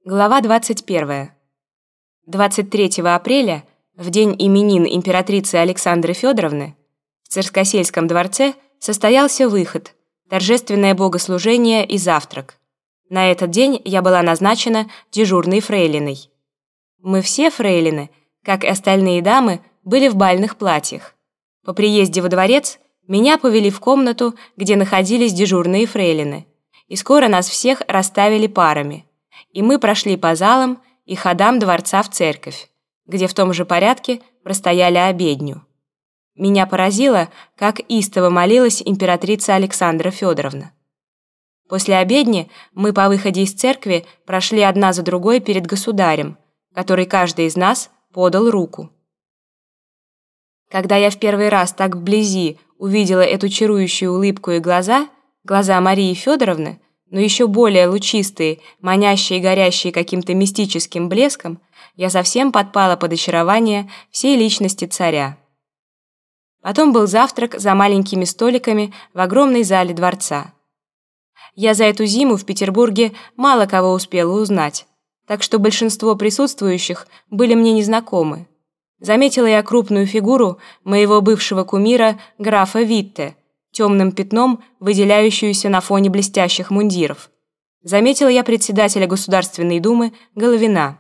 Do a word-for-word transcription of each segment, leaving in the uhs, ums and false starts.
Глава двадцать первая. двадцать третьего апреля, в день именин императрицы Александры Федоровны, в Царскосельском дворце состоялся выход, торжественное богослужение и завтрак. На этот день я была назначена дежурной фрейлиной. Мы все фрейлины, как и остальные дамы, были в бальных платьях. По приезде во дворец меня повели в комнату, где находились дежурные фрейлины, и скоро нас всех расставили парами. И мы прошли по залам и ходам дворца в церковь, где в том же порядке простояли обедню. Меня поразило, как истово молилась императрица Александра Федоровна. После обедни мы по выходе из церкви прошли одна за другой перед государем, который каждый из нас подал руку. Когда я в первый раз так вблизи увидела эту чарующую улыбку и глаза, глаза Марии Федоровны, но еще более лучистые, манящие и горящие каким-то мистическим блеском, я совсем подпала под очарование всей личности царя. Потом был завтрак за маленькими столиками в огромной зале дворца. Я за эту зиму в Петербурге мало кого успела узнать, так что большинство присутствующих были мне незнакомы. Заметила я крупную фигуру моего бывшего кумира графа Витте, темным пятном, выделяющуюся на фоне блестящих мундиров. Заметила я председателя Государственной Думы Головина.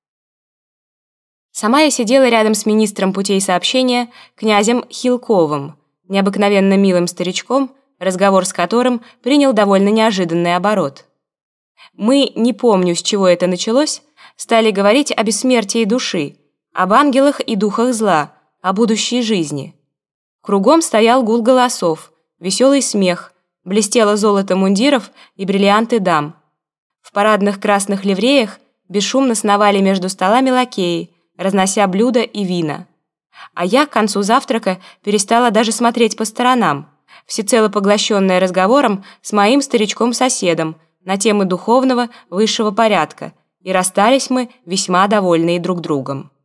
Сама я сидела рядом с министром путей сообщения князем Хилковым, необыкновенно милым старичком, разговор с которым принял довольно неожиданный оборот. Мы, не помню, с чего это началось, стали говорить о бессмертии души, об ангелах и духах зла, о будущей жизни. Кругом стоял гул голосов, веселый смех, блестело золото мундиров и бриллианты дам. В парадных красных ливреях бесшумно сновали между столами лакеи, разнося блюда и вина. А я к концу завтрака перестала даже смотреть по сторонам, всецело поглощенная разговором с моим старичком-соседом на темы духовного высшего порядка, и расстались мы весьма довольные друг другом.